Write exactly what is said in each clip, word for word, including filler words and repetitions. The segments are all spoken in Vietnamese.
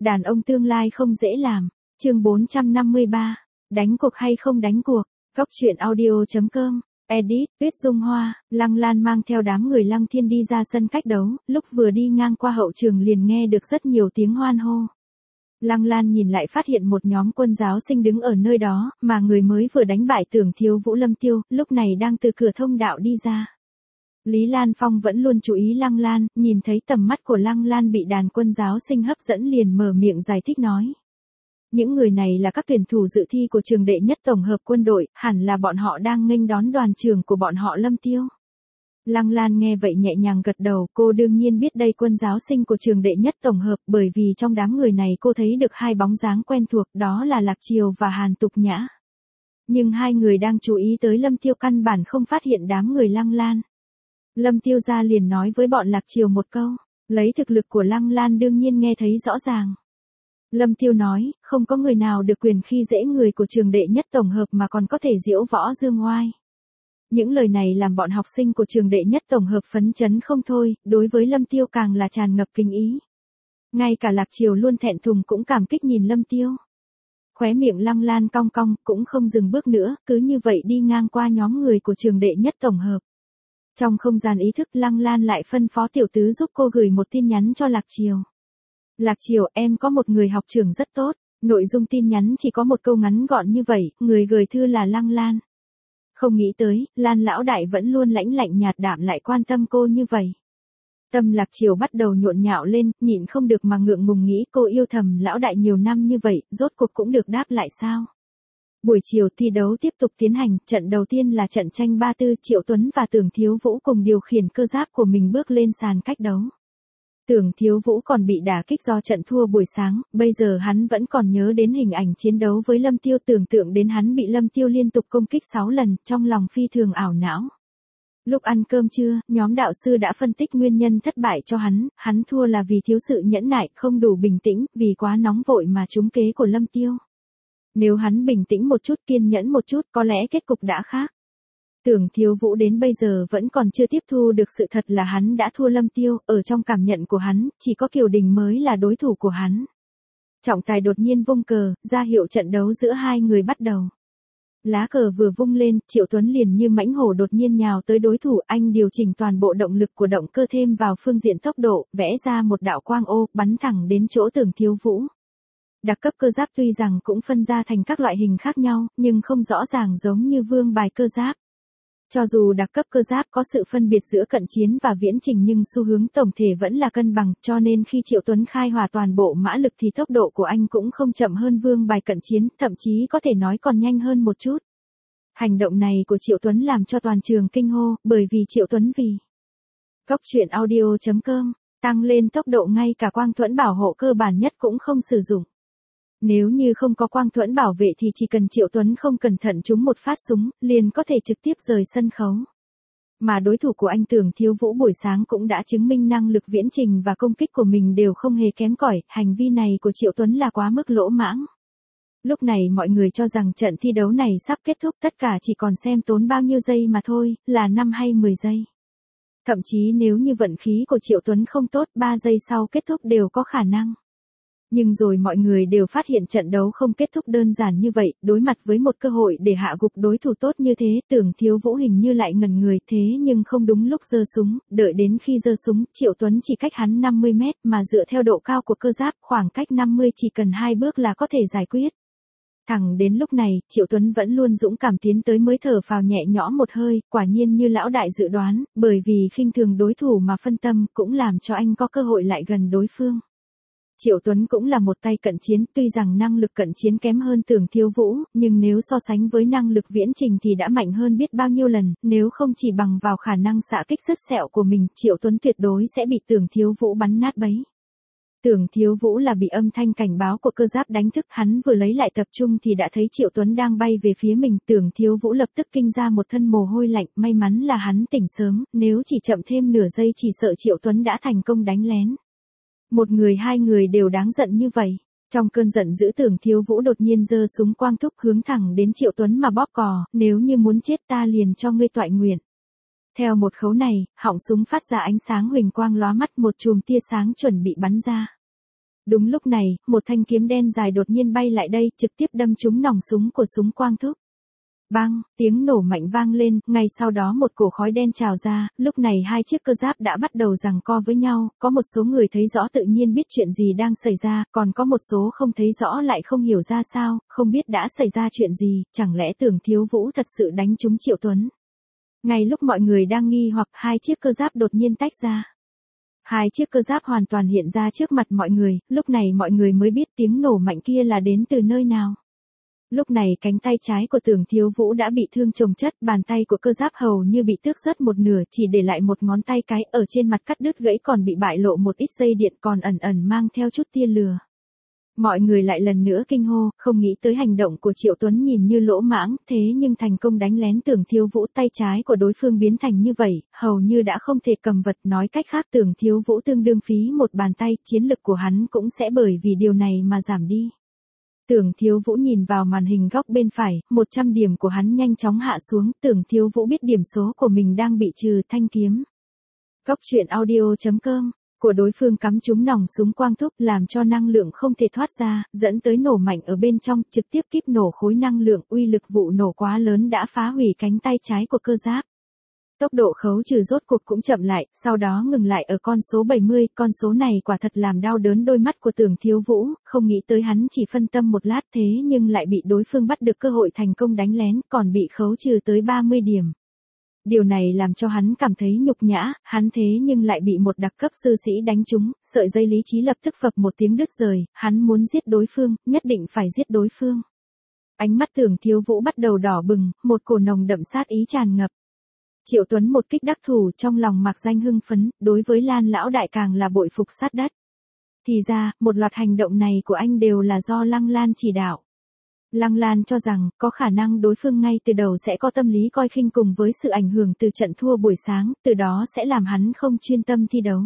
Đàn ông tương lai không dễ làm. Chương bốn trăm năm mươi ba. Đánh cuộc hay không đánh cuộc. Góc truyện audio chấm com. Edit, Tuyết Dung Hoa. Lăng Lan mang theo đám người Lăng Thiên đi ra sân cách đấu, lúc vừa đi ngang qua hậu trường liền nghe được rất nhiều tiếng hoan hô. Lăng Lan nhìn lại phát hiện một nhóm quân giáo sinh đứng ở nơi đó, mà người mới vừa đánh bại Tưởng Thiếu Vũ Lâm Tiêu, lúc này đang từ cửa thông đạo đi ra. Lý Lan Phong vẫn luôn chú ý Lăng Lan, nhìn thấy tầm mắt của Lăng Lan bị đàn quân giáo sinh hấp dẫn liền mở miệng giải thích nói. Những người này là các tuyển thủ dự thi của trường đệ nhất tổng hợp quân đội, hẳn là bọn họ đang nghênh đón đoàn trưởng của bọn họ Lâm Tiêu. Lăng Lan nghe vậy nhẹ nhàng gật đầu, cô đương nhiên biết đây quân giáo sinh của trường đệ nhất tổng hợp, bởi vì trong đám người này cô thấy được hai bóng dáng quen thuộc, đó là Lạc Triều và Hàn Tục Nhã. Nhưng hai người đang chú ý tới Lâm Tiêu căn bản không phát hiện đám người Lăng Lan. Lâm Tiêu ra liền nói với bọn Lạc Triều một câu, lấy thực lực của Lăng Lan đương nhiên nghe thấy rõ ràng. Lâm Tiêu nói, không có người nào được quyền khi dễ người của trường đệ nhất tổng hợp mà còn có thể diễu võ dương oai. Những lời này làm bọn học sinh của trường đệ nhất tổng hợp phấn chấn không thôi, đối với Lâm Tiêu càng là tràn ngập kính ý. Ngay cả Lạc Triều luôn thẹn thùng cũng cảm kích nhìn Lâm Tiêu. Khóe miệng Lăng Lan cong cong, cũng không dừng bước nữa, cứ như vậy đi ngang qua nhóm người của trường đệ nhất tổng hợp. Trong không gian ý thức Lăng Lan lại phân phó tiểu tứ giúp cô gửi một tin nhắn cho Lạc Triều. Lạc Triều, em có một người học trưởng rất tốt. Nội dung tin nhắn chỉ có một câu ngắn gọn như vậy, người gửi thư là Lăng Lan. Không nghĩ tới, Lan lão đại vẫn luôn lãnh lạnh nhạt đạm lại quan tâm cô như vậy. Tâm Lạc Triều bắt đầu nhộn nhạo lên, nhịn không được mà ngượng ngùng nghĩ cô yêu thầm lão đại nhiều năm như vậy, rốt cuộc cũng được đáp lại sao. Buổi chiều thi đấu tiếp tục tiến hành, trận đầu tiên là trận tranh ba tư, Triệu Tuấn và Tưởng Thiếu Vũ cùng điều khiển cơ giáp của mình bước lên sàn cách đấu. Tưởng Thiếu Vũ còn bị đả kích do trận thua buổi sáng, bây giờ hắn vẫn còn nhớ đến hình ảnh chiến đấu với Lâm Tiêu, tưởng tượng đến hắn bị Lâm Tiêu liên tục công kích sáu lần, trong lòng phi thường ảo não. Lúc ăn cơm trưa, nhóm đạo sư đã phân tích nguyên nhân thất bại cho hắn, hắn thua là vì thiếu sự nhẫn nại, không đủ bình tĩnh, vì quá nóng vội mà trúng kế của Lâm Tiêu. Nếu hắn bình tĩnh một chút, kiên nhẫn một chút, có lẽ kết cục đã khác. Tưởng Thiếu Vũ đến bây giờ vẫn còn chưa tiếp thu được sự thật là hắn đã thua Lâm Tiêu, ở trong cảm nhận của hắn, chỉ có Kiều Đình mới là đối thủ của hắn. Trọng tài đột nhiên vung cờ, ra hiệu trận đấu giữa hai người bắt đầu. Lá cờ vừa vung lên, Triệu Tuấn liền như mãnh hổ đột nhiên nhào tới đối thủ, anh điều chỉnh toàn bộ động lực của động cơ thêm vào phương diện tốc độ, vẽ ra một đạo quang ô, bắn thẳng đến chỗ Tưởng Thiếu Vũ. Đặc cấp cơ giáp tuy rằng cũng phân ra thành các loại hình khác nhau, nhưng không rõ ràng giống như vương bài cơ giáp. Cho dù đặc cấp cơ giáp có sự phân biệt giữa cận chiến và viễn trình nhưng xu hướng tổng thể vẫn là cân bằng, cho nên khi Triệu Tuấn khai hỏa toàn bộ mã lực thì tốc độ của anh cũng không chậm hơn vương bài cận chiến, thậm chí có thể nói còn nhanh hơn một chút. Hành động này của Triệu Tuấn làm cho toàn trường kinh hô, bởi vì Triệu Tuấn vì Góc truyện audio chấm com tăng lên tốc độ ngay cả quang thuẫn bảo hộ cơ bản nhất cũng không sử dụng. Nếu như không có quang thuẫn bảo vệ thì chỉ cần Triệu Tuấn không cẩn thận trúng một phát súng, liền có thể trực tiếp rời sân khấu. Mà đối thủ của anh Tưởng Thiếu Vũ buổi sáng cũng đã chứng minh năng lực viễn trình và công kích của mình đều không hề kém cỏi, hành vi này của Triệu Tuấn là quá mức lỗ mãng. Lúc này mọi người cho rằng trận thi đấu này sắp kết thúc, tất cả chỉ còn xem tốn bao nhiêu giây mà thôi, là năm hay mười giây. Thậm chí nếu như vận khí của Triệu Tuấn không tốt, ba giây sau kết thúc đều có khả năng. Nhưng rồi mọi người đều phát hiện trận đấu không kết thúc đơn giản như vậy, đối mặt với một cơ hội để hạ gục đối thủ tốt như thế, Tưởng Thiếu Vũ hình như lại ngẩn người, thế nhưng không đúng lúc giơ súng, đợi đến khi giơ súng, Triệu Tuấn chỉ cách hắn năm mươi mét, mà dựa theo độ cao của cơ giáp, khoảng cách năm mươi chỉ cần hai bước là có thể giải quyết. Thẳng đến lúc này, Triệu Tuấn vẫn luôn dũng cảm tiến tới mới thở phào nhẹ nhõm một hơi, quả nhiên như lão đại dự đoán, bởi vì khinh thường đối thủ mà phân tâm, cũng làm cho anh có cơ hội lại gần đối phương. Triệu Tuấn cũng là một tay cận chiến, tuy rằng năng lực cận chiến kém hơn Tưởng Thiếu Vũ, nhưng nếu so sánh với năng lực viễn trình thì đã mạnh hơn biết bao nhiêu lần, nếu không chỉ bằng vào khả năng xạ kích sứt sẹo của mình, Triệu Tuấn tuyệt đối sẽ bị Tưởng Thiếu Vũ bắn nát bấy. Tưởng Thiếu Vũ là bị âm thanh cảnh báo của cơ giáp đánh thức, hắn vừa lấy lại tập trung thì đã thấy Triệu Tuấn đang bay về phía mình, Tưởng Thiếu Vũ lập tức kinh ra một thân mồ hôi lạnh, may mắn là hắn tỉnh sớm, nếu chỉ chậm thêm nửa giây chỉ sợ Triệu Tuấn đã thành công đánh lén. Một người hai người đều đáng giận như vậy. Trong cơn giận dữ Tưởng Thiếu Vũ đột nhiên giơ súng quang thúc hướng thẳng đến Triệu Tuấn mà bóp cò, nếu như muốn chết ta liền cho ngươi toại nguyện. Theo một khấu này, họng súng phát ra ánh sáng huỳnh quang lóa mắt, một chùm tia sáng chuẩn bị bắn ra. Đúng lúc này, một thanh kiếm đen dài đột nhiên bay lại đây, trực tiếp đâm trúng nòng súng của súng Quang Thúc. Bang, tiếng nổ mạnh vang lên, ngay sau đó một cổ khói đen trào ra, lúc này hai chiếc cơ giáp đã bắt đầu giằng co với nhau, có một số người thấy rõ tự nhiên biết chuyện gì đang xảy ra, còn có một số không thấy rõ lại không hiểu ra sao, không biết đã xảy ra chuyện gì, chẳng lẽ Tưởng Thiếu Vũ thật sự đánh trúng Triệu Tuấn. Ngay lúc mọi người đang nghi hoặc hai chiếc cơ giáp đột nhiên tách ra. Hai chiếc cơ giáp hoàn toàn hiện ra trước mặt mọi người, lúc này mọi người mới biết tiếng nổ mạnh kia là đến từ nơi nào. Lúc này cánh tay trái của Tưởng Thiếu Vũ đã bị thương chồng chất, bàn tay của cơ giáp hầu như bị tước rớt một nửa, chỉ để lại một ngón tay cái ở trên mặt cắt đứt gãy, còn bị bại lộ một ít dây điện còn ẩn ẩn mang theo chút tia lửa. Mọi người lại lần nữa kinh hô, không nghĩ tới hành động của Triệu Tuấn nhìn như lỗ mãng, thế nhưng thành công đánh lén Tưởng Thiếu Vũ, tay trái của đối phương biến thành như vậy, hầu như đã không thể cầm vật, nói cách khác Tưởng Thiếu Vũ tương đương phí một bàn tay, chiến lực của hắn cũng sẽ bởi vì điều này mà giảm đi. Tưởng Thiếu Vũ nhìn vào màn hình góc bên phải, một trăm điểm của hắn nhanh chóng hạ xuống, Tưởng Thiếu Vũ biết điểm số của mình đang bị trừ, thanh kiếm. Góc truyện audio chấm com của đối phương cắm trúng nòng súng Quang Thúc, làm cho năng lượng không thể thoát ra, dẫn tới nổ mạnh ở bên trong, trực tiếp kíp nổ khối năng lượng, uy lực vụ nổ quá lớn đã phá hủy cánh tay trái của cơ giáp. Tốc độ khấu trừ rốt cuộc cũng chậm lại, sau đó ngừng lại ở con số bảy mươi, con số này quả thật làm đau đớn đôi mắt của Tưởng Thiếu Vũ, không nghĩ tới hắn chỉ phân tâm một lát thế nhưng lại bị đối phương bắt được cơ hội thành công đánh lén, còn bị khấu trừ tới ba mươi điểm. Điều này làm cho hắn cảm thấy nhục nhã, hắn thế nhưng lại bị một đặc cấp sư sĩ đánh trúng, sợi dây lý trí lập tức phập một tiếng đứt rời, hắn muốn giết đối phương, nhất định phải giết đối phương. Ánh mắt Tưởng Thiếu Vũ bắt đầu đỏ bừng, một cổ nồng đậm sát ý tràn ngập. Triệu Tuấn một kích đắc thủ, trong lòng mạc danh hưng phấn, đối với Lan lão đại càng là bội phục sát đất. Thì ra, một loạt hành động này của anh đều là do Lăng Lan chỉ đạo. Lăng Lan cho rằng, có khả năng đối phương ngay từ đầu sẽ có tâm lý coi khinh cùng với sự ảnh hưởng từ trận thua buổi sáng, từ đó sẽ làm hắn không chuyên tâm thi đấu.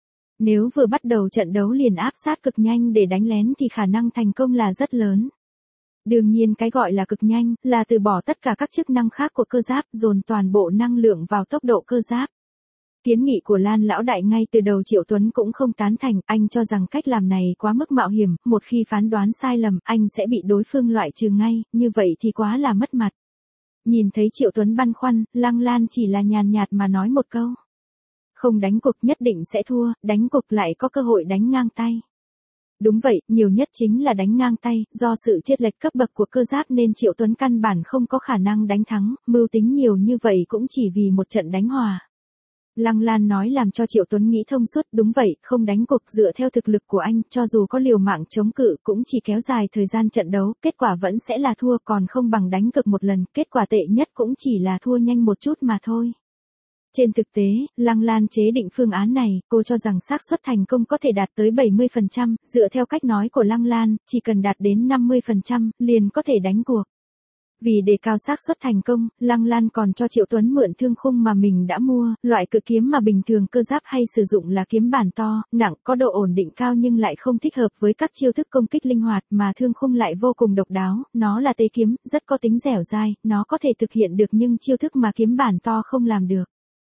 Nếu vừa bắt đầu trận đấu liền áp sát cực nhanh để đánh lén thì khả năng thành công là rất lớn. Đương nhiên cái gọi là cực nhanh, là từ bỏ tất cả các chức năng khác của cơ giáp, dồn toàn bộ năng lượng vào tốc độ cơ giáp. Kiến nghị của Lan lão đại ngay từ đầu Triệu Tuấn cũng không tán thành, anh cho rằng cách làm này quá mức mạo hiểm, một khi phán đoán sai lầm, anh sẽ bị đối phương loại trừ ngay, như vậy thì quá là mất mặt. Nhìn thấy Triệu Tuấn băn khoăn, Lăng Lan chỉ là nhàn nhạt mà nói một câu. Không đánh cuộc nhất định sẽ thua, đánh cuộc lại có cơ hội đánh ngang tay. Đúng vậy, nhiều nhất chính là đánh ngang tay, do sự chênh lệch cấp bậc của cơ giáp nên Triệu Tuấn căn bản không có khả năng đánh thắng, mưu tính nhiều như vậy cũng chỉ vì một trận đánh hòa. Lăng Lan nói làm cho Triệu Tuấn nghĩ thông suốt, đúng vậy, không đánh cuộc dựa theo thực lực của anh, cho dù có liều mạng chống cự cũng chỉ kéo dài thời gian trận đấu, kết quả vẫn sẽ là thua, còn không bằng đánh cược một lần, kết quả tệ nhất cũng chỉ là thua nhanh một chút mà thôi. Trên thực tế, Lăng Lan chế định phương án này, cô cho rằng xác suất thành công có thể đạt tới bảy mươi phần trăm, dựa theo cách nói của Lăng Lan, chỉ cần đạt đến năm mươi phần trăm, liền có thể đánh cuộc. Vì đề cao xác suất thành công, Lăng Lan còn cho Triệu Tuấn mượn thương khung mà mình đã mua, loại cự kiếm mà bình thường cơ giáp hay sử dụng là kiếm bản to, nặng, có độ ổn định cao nhưng lại không thích hợp với các chiêu thức công kích linh hoạt, mà thương khung lại vô cùng độc đáo, nó là tế kiếm, rất có tính dẻo dai, nó có thể thực hiện được nhưng chiêu thức mà kiếm bản to không làm được.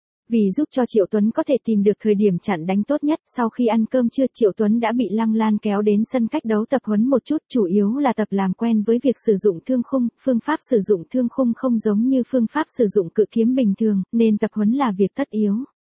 Vì giúp cho Triệu Tuấn có thể tìm được thời điểm chặn đánh tốt nhất, sau khi ăn cơm trưa Triệu Tuấn đã bị Lăng Lan kéo đến sân cách đấu tập huấn một chút, chủ yếu là tập làm quen với việc sử dụng thương khung, phương pháp sử dụng thương khung không giống như phương pháp sử dụng cự kiếm bình thường, nên tập huấn là việc tất yếu.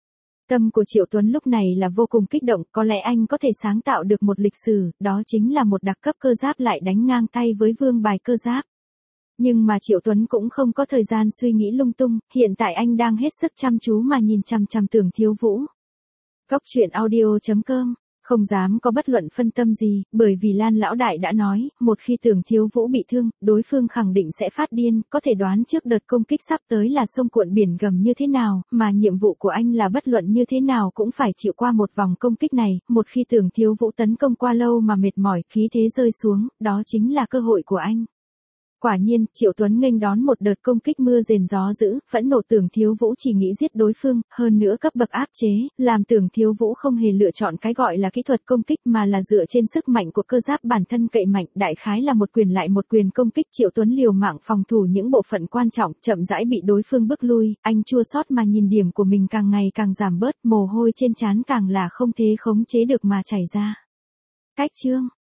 Tâm của Triệu Tuấn lúc này là vô cùng kích động, có lẽ anh có thể sáng tạo được một lịch sử, đó chính là một đặc cấp cơ giáp lại đánh ngang tay với vương bài cơ giáp. Nhưng mà Triệu Tuấn cũng không có thời gian suy nghĩ lung tung, hiện tại anh đang hết sức chăm chú mà nhìn chằm chằm Tưởng Thiếu Vũ. Góc truyện audio chấm com, không dám có bất luận phân tâm gì, bởi vì Lan lão đại đã nói, một khi Tưởng Thiếu Vũ bị thương, đối phương khẳng định sẽ phát điên, có thể đoán trước đợt công kích sắp tới là sông cuộn biển gầm như thế nào, mà nhiệm vụ của anh là bất luận như thế nào cũng phải chịu qua một vòng công kích này, một khi Tưởng Thiếu Vũ tấn công qua lâu mà mệt mỏi, khí thế rơi xuống, đó chính là cơ hội của anh. Quả nhiên, Triệu Tuấn nghênh đón một đợt công kích mưa rền gió dữ, phẫn nộ Tưởng Thiếu Vũ chỉ nghĩ giết đối phương, hơn nữa cấp bậc áp chế, làm Tưởng Thiếu Vũ không hề lựa chọn cái gọi là kỹ thuật công kích mà là dựa trên sức mạnh của cơ giáp bản thân cậy mạnh, đại khái là một quyền lại một quyền công kích. Triệu Tuấn liều mạng phòng thủ những bộ phận quan trọng, chậm rãi bị đối phương bức lui, anh chua xót mà nhìn điểm của mình càng ngày càng giảm bớt, mồ hôi trên trán càng là không thể khống chế được mà chảy ra. Cách chương